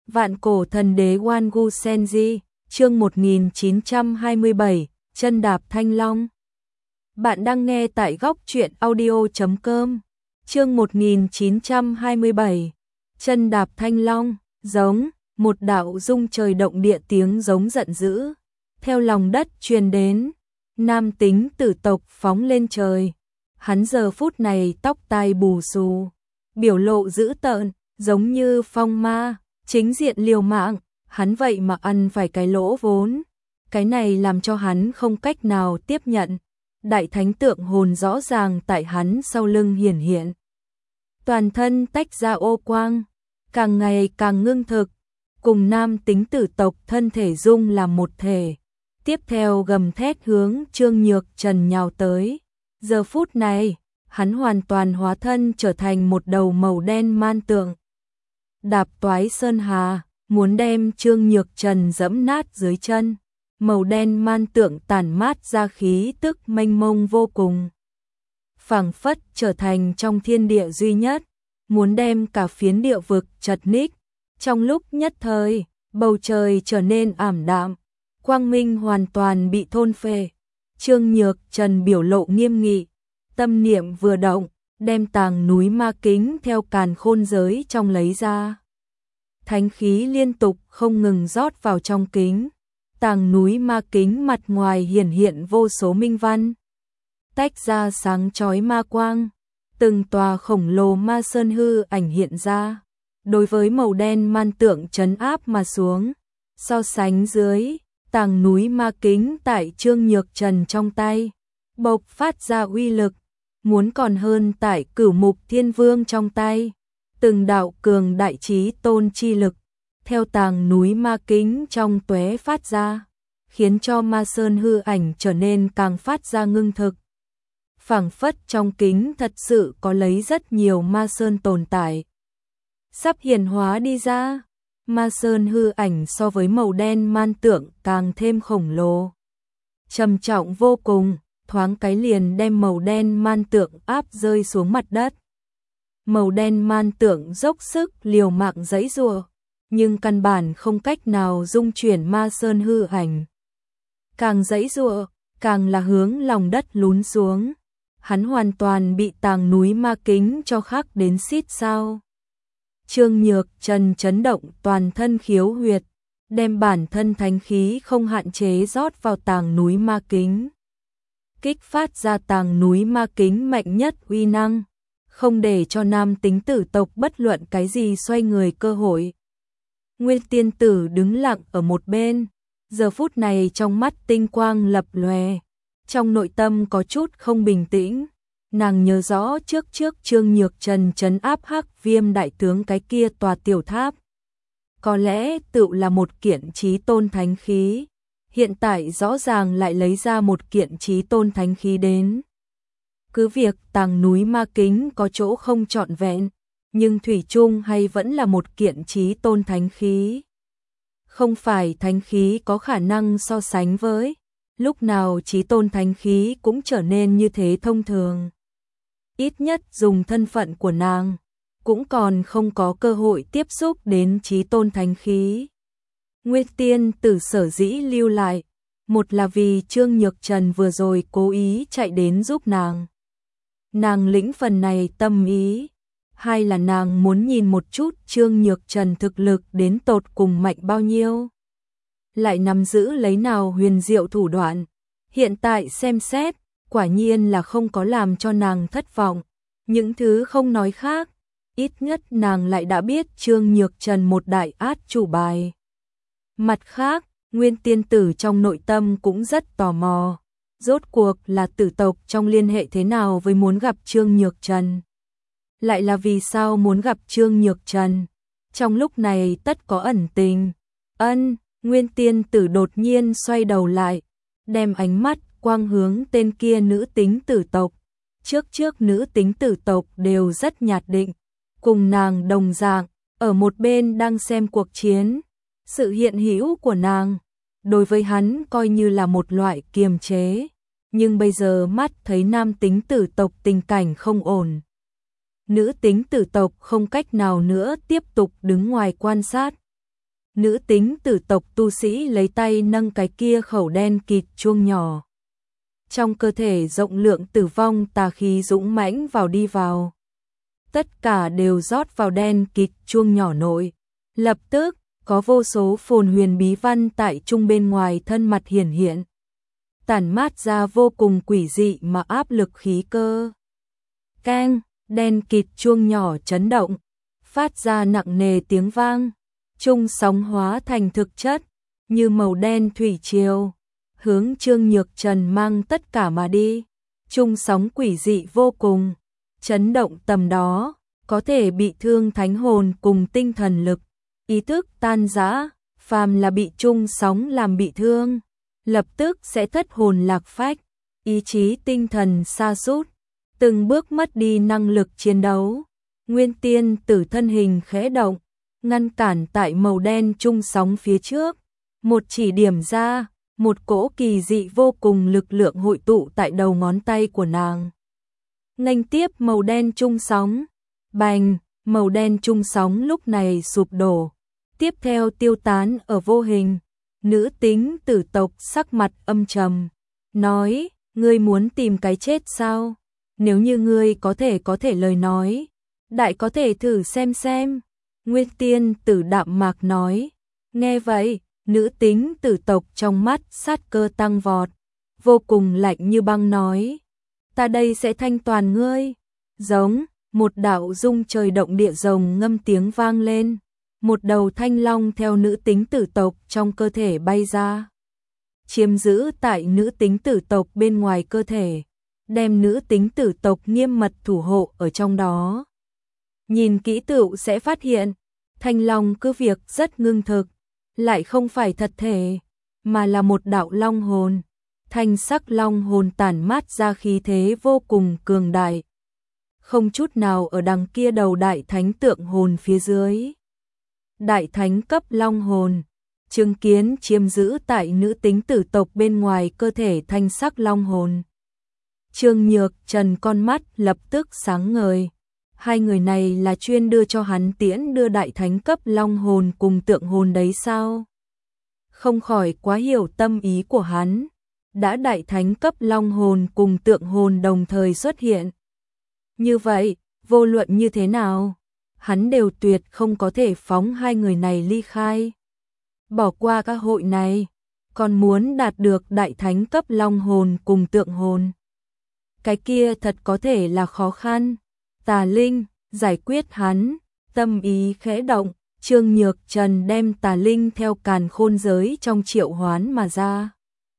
Vạn cổ thần đế Wangu Senji, chương 1927, chân đạp thanh long. Bạn đang nghe tại góc truyện audio.com. Chương 1927, chân đạp thanh long, giống, một đạo rung trời động địa tiếng giống giận dữ. Theo lòng đất truyền đến, nam tính tử tộc phóng lên trời. Hắn giờ phút này tóc tai bù xù, biểu lộ dữ tợn, giống như phong ma. Chính diện liều mạng, hắn vậy mà ăn phải cái lỗ vốn. Cái này làm cho hắn không cách nào tiếp nhận. Đại thánh tượng hồn rõ ràng tại hắn sau lưng hiển hiện. Toàn thân tách ra ô quang, càng ngày càng ngưng thực, cùng nam tính tử tộc thân thể dung làm một thể. Tiếp theo gầm thét hướng Trương Nhược Trần nhào tới. Giờ phút này, hắn hoàn toàn hóa thân trở thành một đầu màu đen man tượng. Đạp toái sơn hà, muốn đem Trương Nhược Trần dẫm nát dưới chân. Màu đen man tượng tản mát ra khí tức mênh mông vô cùng. Phảng phất trở thành trong thiên địa duy nhất, muốn đem cả phiến địa vực chật ních. Trong lúc nhất thời, bầu trời trở nên ảm đạm, quang minh hoàn toàn bị thôn phệ. Trương Nhược Trần biểu lộ nghiêm nghị, tâm niệm vừa động, đem tàng núi ma kính theo càn khôn giới trong lấy ra. Thánh khí liên tục không ngừng rót vào trong kính. Tàng núi ma kính mặt ngoài hiển hiện vô số minh văn, tách ra sáng chói ma quang, từng tòa khổng lồ ma sơn hư ảnh hiện ra, đối với màu đen man tượng trấn áp mà xuống. So sánh dưới, tàng núi ma kính tại Trương Nhược Trần trong tay, bộc phát ra uy lực, muốn còn hơn tại Cửu Mục Thiên Vương trong tay. Từng đạo cường đại chí tôn chi lực theo tàng núi ma kính trong tóe phát ra, khiến cho ma sơn hư ảnh trở nên càng phát ra ngưng thực. Phảng phất trong kính thật sự có lấy rất nhiều ma sơn tồn tại. Sắp hiển hóa đi ra, ma sơn hư ảnh so với màu đen man tượng càng thêm khổng lồ. Trầm trọng vô cùng, thoáng cái liền đem màu đen man tượng áp rơi xuống mặt đất. Màu đen man tượng dốc sức liều mạng giãy giụa, nhưng căn bản không cách nào dung chuyển ma sơn hư ảnh. Càng giãy giụa, càng là hướng lòng đất lún xuống. Hắn hoàn toàn bị tàng núi ma kính cho khắc đến xít sao. Trương Nhược Trần chấn động toàn thân khiếu huyệt, đem bản thân thánh khí không hạn chế rót vào tàng núi ma kính. Kích phát ra tàng núi ma kính mạnh nhất uy năng, không để cho nam tính tử tộc bất luận cái gì xoay người cơ hội. Nguyên tiên tử đứng lặng ở một bên, giờ phút này trong mắt tinh quang lập lòe, trong nội tâm có chút không bình tĩnh. Nàng nhớ rõ trước Trương Nhược Trần trấn áp Hắc Viêm đại tướng cái kia tòa tiểu tháp, có lẽ tự là một kiện chí tôn thánh khí, hiện tại rõ ràng lại lấy ra một kiện chí tôn thánh khí đến. Cứ việc tàng núi ma kính có chỗ không trọn vẹn, nhưng thủy chung hay vẫn là một kiện chí tôn thánh khí. Không phải thánh khí có khả năng so sánh với, lúc nào chí tôn thánh khí cũng trở nên như thế thông thường. Ít nhất dùng thân phận của nàng, cũng còn không có cơ hội tiếp xúc đến chí tôn thánh khí. Nguyên tiên tử sở dĩ lưu lại, một là vì Trương Nhược Trần vừa rồi cố ý chạy đến giúp nàng. Nàng lĩnh phần này tâm ý. Hai là nàng muốn nhìn một chút Trương Nhược Trần thực lực đến tột cùng mạnh bao nhiêu, lại nắm giữ lấy nào huyền diệu thủ đoạn. Hiện tại xem xét, quả nhiên là không có làm cho nàng thất vọng. Những thứ không nói khác, ít nhất nàng lại đã biết Trương Nhược Trần một đại át chủ bài. Mặt khác, Nguyên tiên tử trong nội tâm cũng rất tò mò, rốt cuộc là tử tộc trong liên hệ thế nào với muốn gặp Trương Nhược Trần. Lại là vì sao muốn gặp Trương Nhược Trần? Trong lúc này tất có ẩn tình. Nguyên tiên tử đột nhiên xoay đầu lại, đem ánh mắt quang hướng tên kia nữ tính tử tộc. Trước nữ tính tử tộc đều rất nhạt định, cùng nàng đồng dạng, ở một bên đang xem cuộc chiến. Sự hiện hữu của nàng, đối với hắn coi như là một loại kiềm chế. Nhưng bây giờ mắt thấy nam tính tử tộc tình cảnh không ổn. Nữ tính tử tộc không cách nào nữa tiếp tục đứng ngoài quan sát. nữ tính tử tộc tu sĩ lấy tay nâng cái kia khẩu đen kịt chuông nhỏ. Trong cơ thể rộng lượng tử vong tà khí dũng mãnh đi vào. Tất cả đều rót vào đen kịt chuông nhỏ nội. Lập tức, có vô số phồn huyền bí văn tại trung bên ngoài thân mặt hiển hiện. Tản mát ra vô cùng quỷ dị mà áp lực khí cơ. Keng, đen kịt chuông nhỏ chấn động, phát ra nặng nề tiếng vang. Trung sóng hóa thành thực chất, như màu đen thủy triều, hướng Trương Nhược Trần mang tất cả mà đi. Trung sóng quỷ dị vô cùng, chấn động tầm đó, có thể bị thương thánh hồn cùng tinh thần lực, ý thức tan rã, phàm là bị trung sóng làm bị thương, lập tức sẽ thất hồn lạc phách, ý chí tinh thần sa sút, từng bước mất đi năng lực chiến đấu. Nguyên Tiên Tử thân hình khẽ động, ngăn cản tại màu đen trung sóng phía trước, một chỉ điểm ra, một cỗ kỳ dị vô cùng lực lượng hội tụ tại đầu ngón tay của nàng. Nghênh tiếp màu đen trung sóng, bành, màu đen trung sóng lúc này sụp đổ, tiếp theo tiêu tán ở vô hình. Nữ tính tử tộc sắc mặt âm trầm, nói, ngươi muốn tìm cái chết sao? Nếu như ngươi có thể lời nói, đại có thể thử xem. Nguyên Tiên Tử đạm mạc nói. Nghe vậy, nữ tính tử tộc trong mắt sát cơ tăng vọt, vô cùng lạnh như băng nói, ta đây sẽ thanh toàn ngươi. Giống, một đạo rung trời động địa rồng ngâm tiếng vang lên, một đầu thanh long theo nữ tính tử tộc trong cơ thể bay ra, chiếm giữ tại nữ tính tử tộc bên ngoài cơ thể, đem nữ tính tử tộc nghiêm mật thủ hộ ở trong đó. Nhìn kỹ tựu sẽ phát hiện, thanh long cứ việc rất ngưng thực, lại không phải thật thể, mà là một đạo long hồn. Thanh sắc long hồn tản mát ra khí thế vô cùng cường đại, không chút nào ở đằng kia đầu đại thánh tượng hồn phía dưới. Đại thánh cấp long hồn, chứng kiến chiếm giữ tại nữ tính tử tộc bên ngoài cơ thể thanh sắc long hồn. Trương Nhược Trần con mắt lập tức sáng ngời. Hai người này là chuyên đưa cho hắn tiễn đưa đại thánh cấp long hồn cùng tượng hồn đấy sao? Không khỏi quá hiểu tâm ý của hắn. Đã đại thánh cấp long hồn cùng tượng hồn đồng thời xuất hiện. Như vậy, vô luận như thế nào, hắn đều tuyệt không có thể phóng hai người này ly khai. Bỏ qua các hội này, còn muốn đạt được đại thánh cấp long hồn cùng tượng hồn. Cái kia thật có thể là khó khăn. Tà Linh, giải quyết hắn, tâm ý khẽ động, Trương Nhược Trần đem Tà Linh theo càn khôn giới trong triệu hoán mà ra.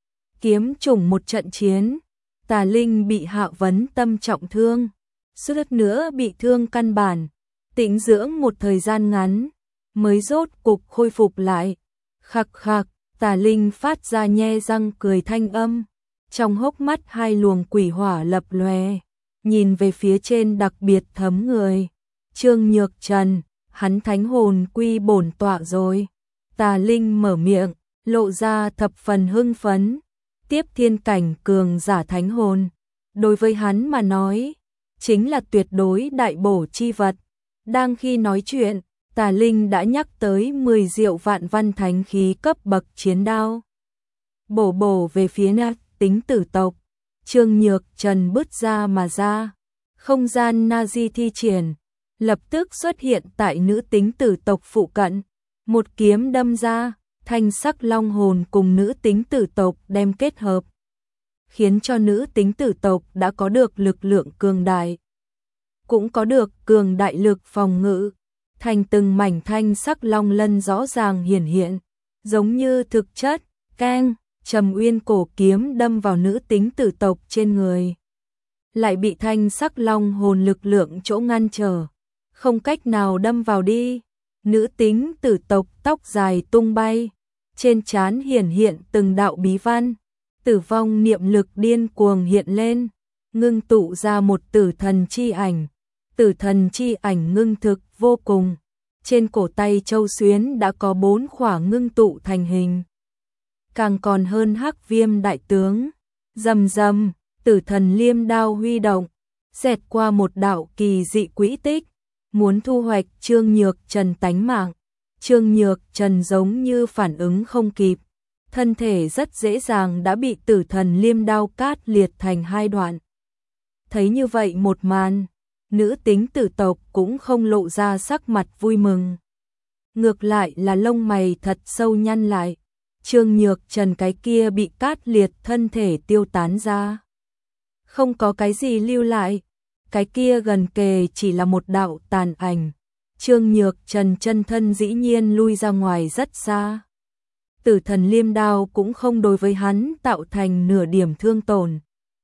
Kiếm trùng một trận chiến, Tà Linh bị Hạ Vấn Tâm trọng thương, suýt nữa bị thương căn bản, tĩnh dưỡng một thời gian ngắn, mới rốt cục khôi phục lại. Khặc khặc, Tà Linh phát ra nhe răng cười thanh âm, trong hốc mắt hai luồng quỷ hỏa lập lòe, nhìn về phía trên đặc biệt thấm người. Trương Nhược Trần, hắn thánh hồn quy bổn tọa rồi. Tà Linh mở miệng, lộ ra thập phần hưng phấn, tiếp thiên cảnh cường giả thánh hồn. Đối với hắn mà nói, chính là tuyệt đối đại bổ chi vật. Đang khi nói chuyện, Tà Linh đã nhắc tới 10 diệu vạn văn thánh khí cấp bậc chiến đao. Bổ về phía nữ tính tử tộc. Trương Nhược Trần bứt ra mà ra, không gian Nazi thi triển, lập tức xuất hiện tại nữ tính tử tộc phụ cận, một kiếm đâm ra, thanh sắc long hồn cùng nữ tính tử tộc đem kết hợp, khiến cho nữ tính tử tộc đã có được lực lượng cường đại, cũng có được cường đại lực phòng ngự, thành từng mảnh thanh sắc long lân rõ ràng hiển hiện, giống như thực chất. Keng, Trầm Uyên cổ kiếm đâm vào nữ tính tử tộc trên người, lại bị thanh sắc long hồn lực lượng chỗ ngăn trở, không cách nào đâm vào đi. Nữ tính tử tộc tóc dài tung bay, trên trán hiển hiện từng đạo bí văn, tử vong niệm lực điên cuồng hiện lên, ngưng tụ ra một tử thần chi ảnh. Tử thần chi ảnh ngưng thực vô cùng, trên cổ tay Châu Xuyến đã có 4 khỏa ngưng tụ thành hình. Càng còn hơn Hắc Viêm đại tướng, rầm rầm, tử thần liêm đao huy động, xẹt qua một đạo kỳ dị quỹ tích, muốn thu hoạch Trương Nhược Trần tánh mạng. Trương Nhược Trần giống như phản ứng không kịp, thân thể rất dễ dàng đã bị tử thần liêm đao cắt liệt thành hai đoạn. Thấy như vậy một màn, nữ tính tử tộc cũng không lộ ra sắc mặt vui mừng. Ngược lại là lông mày thật sâu nhăn lại. Trương Nhược Trần cái kia bị cắt liệt thân thể tiêu tán ra. Không có cái gì lưu lại, cái kia gần kề chỉ là một đạo tàn ảnh. Trương Nhược Trần chân thân dĩ nhiên lui ra ngoài rất xa. Tử thần liêm đao cũng không đối với hắn tạo thành nửa điểm thương tổn.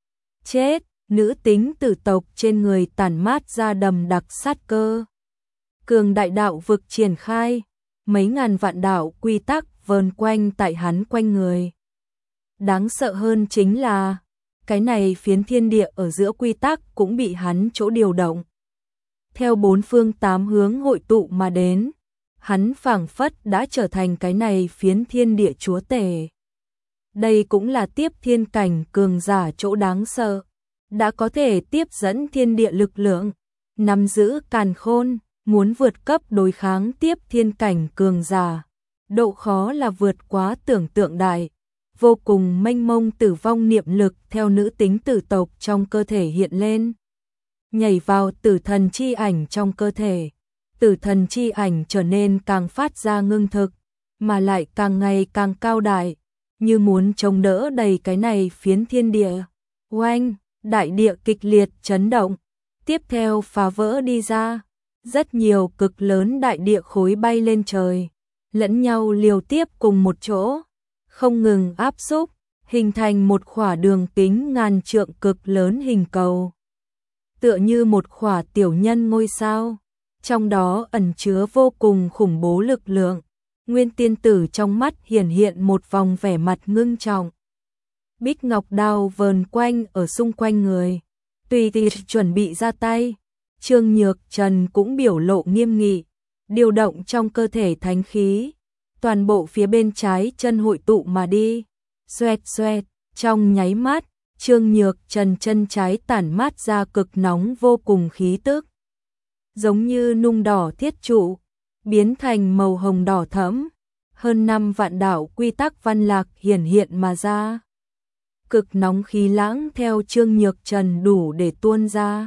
Chết, nữ tính tử tộc trên người tản mát ra đầm đặc sát cơ. Cường đại đạo vực triển khai, mấy ngàn vạn đạo quy tắc vờn quanh tại hắn quanh người. Đáng sợ hơn chính là, cái này phiến thiên địa ở giữa quy tắc cũng bị hắn chỗ điều động. Theo bốn phương tám hướng hội tụ mà đến, hắn phảng phất đã trở thành cái này phiến thiên địa chúa tể. Đây cũng là tiếp thiên cảnh cường giả chỗ đáng sợ, đã có thể tiếp dẫn thiên địa lực lượng, nắm giữ càn khôn, muốn vượt cấp đối kháng tiếp thiên cảnh cường giả. Độ khó là vượt quá tưởng tượng đại, vô cùng mênh mông tử vong niệm lực theo nữ tính tử tộc trong cơ thể hiện lên. Nhảy vào tử thần chi ảnh trong cơ thể, tử thần chi ảnh trở nên càng phát ra ngưng thực, mà lại càng ngày càng cao đại, như muốn chống đỡ đầy cái này phiến thiên địa. Oanh, đại địa kịch liệt chấn động, tiếp theo phá vỡ đi ra, rất nhiều cực lớn đại địa khối bay lên trời, lẫn nhau liều tiếp cùng một chỗ, không ngừng áp xúc, hình thành một khỏa đường kính ngàn trượng cực lớn hình cầu. Tựa như một khỏa tiểu nhân ngôi sao, trong đó ẩn chứa vô cùng khủng bố lực lượng. Nguyên tiên tử trong mắt hiển hiện một vòng vẻ mặt ngưng trọng. Bích ngọc đao vờn quanh ở xung quanh người, tùy tiện chuẩn bị ra tay. Trương Nhược Trần cũng biểu lộ nghiêm nghị, điều động trong cơ thể thánh khí, toàn bộ phía bên trái chân hội tụ mà đi. Xoẹt xoẹt, trong nháy mắt, Trương Nhược Trần chân trái tản mát ra cực nóng vô cùng khí tức, giống như nung đỏ thiết trụ, biến thành màu hồng đỏ thẫm, hơn 5 vạn đạo quy tắc văn lạc hiển hiện mà ra. Cực nóng khí lãng theo Trương Nhược Trần đủ để tuôn ra.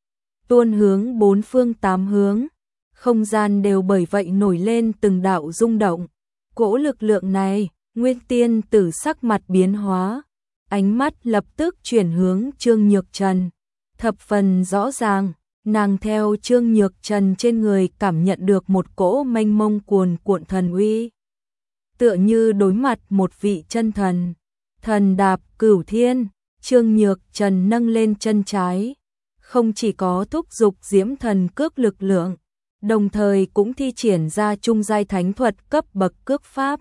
Tuôn hướng bốn phương tám hướng, không gian đều bởi vậy nổi lên từng đạo rung động. Cỗ lực lượng này, Nguyên tiên tử sắc mặt biến hóa, ánh mắt lập tức chuyển hướng Trương Nhược Trần. Thập phần rõ ràng, nàng theo Trương Nhược Trần trên người cảm nhận được một cỗ mênh mông cuồn cuộn thần uy. Tựa như đối mặt một vị chân thần. Thần đạp cửu thiên, Trương Nhược Trần nâng lên chân trái, không chỉ có thúc dục diễm thần cước lực lượng, đồng thời cũng thi triển ra trung giai thánh thuật cấp bậc cước pháp.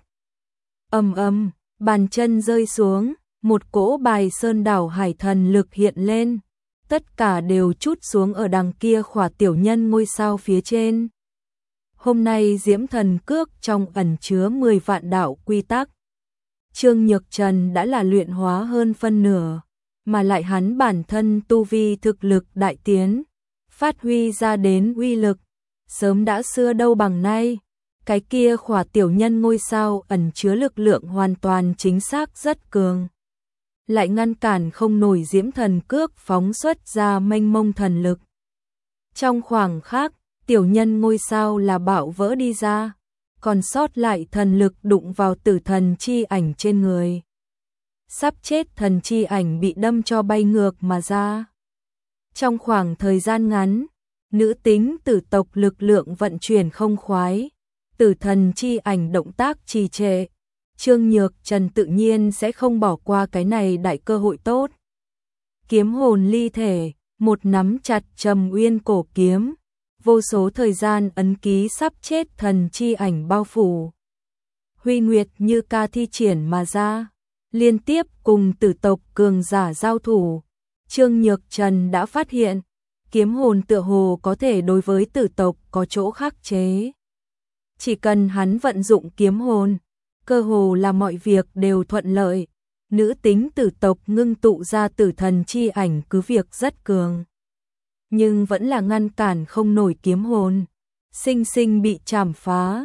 Ầm ầm, bàn chân rơi xuống, một cỗ bài sơn đảo hải thần lực hiện lên, tất cả đều trút xuống ở đằng kia khỏa tiểu nhân ngôi sao phía trên. Hôm nay diễm thần cước trong ẩn chứa 10 vạn đạo quy tắc. Trương Nhược Trần đã là luyện hóa hơn phân nửa, mà lại hắn bản thân tu vi thực lực đại tiến, phát huy ra đến uy lực, sớm đã xưa đâu bằng nay. Cái kia khỏa tiểu nhân ngôi sao ẩn chứa lực lượng hoàn toàn chính xác rất cường, lại ngăn cản không nổi diễm thần cước phóng xuất ra mênh mông thần lực. Trong khoảng khắc, tiểu nhân ngôi sao là bạo vỡ đi ra, còn sót lại thần lực đụng vào tử thần chi ảnh trên người. Sắp chết thần chi ảnh bị đâm cho bay ngược mà ra. Trong khoảng thời gian ngắn, nữ tính tử tộc lực lượng vận chuyển không khoái, tử thần chi ảnh động tác trì trệ. Trương Nhược Trần tự nhiên sẽ không bỏ qua cái này đại cơ hội tốt. Kiếm hồn ly thể, một nắm chặt Trầm Uyên cổ kiếm, vô số thời gian ấn ký sắp chết thần chi ảnh bao phủ. Huy Nguyệt như ca thi triển mà ra, liên tiếp cùng tử tộc cường giả giao thủ. Trương Nhược Trần đã phát hiện, kiếm hồn tựa hồ có thể đối với tử tộc có chỗ khắc chế. Chỉ cần hắn vận dụng kiếm hồn, cơ hồ là mọi việc đều thuận lợi. Nữ tính tử tộc ngưng tụ ra tử thần chi ảnh cứ việc rất cường, nhưng vẫn là ngăn cản không nổi kiếm hồn, sinh sinh bị chảm phá.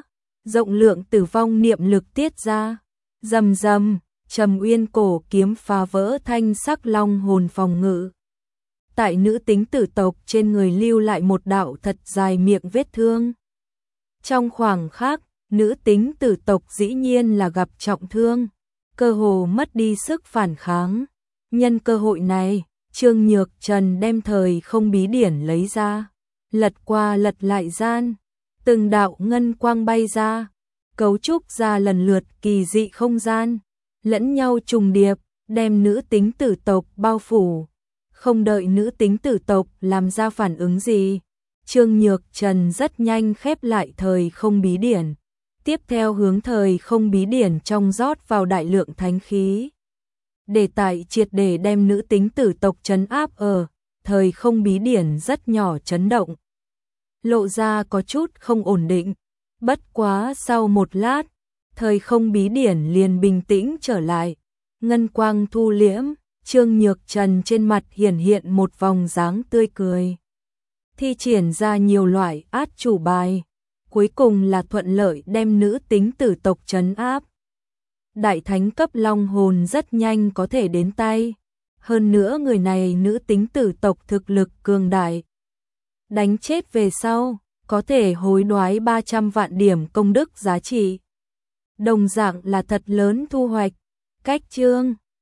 rộng lượng tử vong niệm lực tiết ra, rầm rầm, Trầm Uyên cổ kiếm phá vỡ thanh sắc long hồn phòng ngự. Tại nữ tính tử tộc trên người lưu lại một đạo thật dài miệng vết thương. Trong khoảng khắc, nữ tính tử tộc dĩ nhiên là gặp trọng thương, cơ hồ mất đi sức phản kháng. Nhân cơ hội này, Trương Nhược Trần đem thời không bí điển lấy ra, lật qua lật lại gian, từng đạo ngân quang bay ra, cấu trúc ra lần lượt kỳ dị không gian, lẫn nhau trùng điệp, đem nữ tính tử tộc bao phủ. Không đợi nữ tính tử tộc làm ra phản ứng gì, Trương Nhược Trần rất nhanh khép lại thời không bí điển, tiếp theo hướng thời không bí điển trong rót vào đại lượng thánh khí. Để tại triệt để đem nữ tính tử tộc trấn áp ở, thời không bí điển rất nhỏ chấn động. Lộ ra có chút không ổn định, bất quá sau một lát, thời không bí điển liền bình tĩnh trở lại, ngân quang thu liễm, Trương Nhược Trần trên mặt hiển hiện một vòng dáng tươi cười. Thi triển ra nhiều loại át chủ bài, cuối cùng là thuận lợi đem nữ tính tử tộc trấn áp. Đại thánh cấp long hồn rất nhanh có thể đến tay, hơn nữa người này nữ tính tử tộc thực lực cường đại. Đánh chết về sau, có thể hối đoái 300 vạn điểm công đức giá trị. Đồng dạng là thật lớn thu hoạch. Cách chương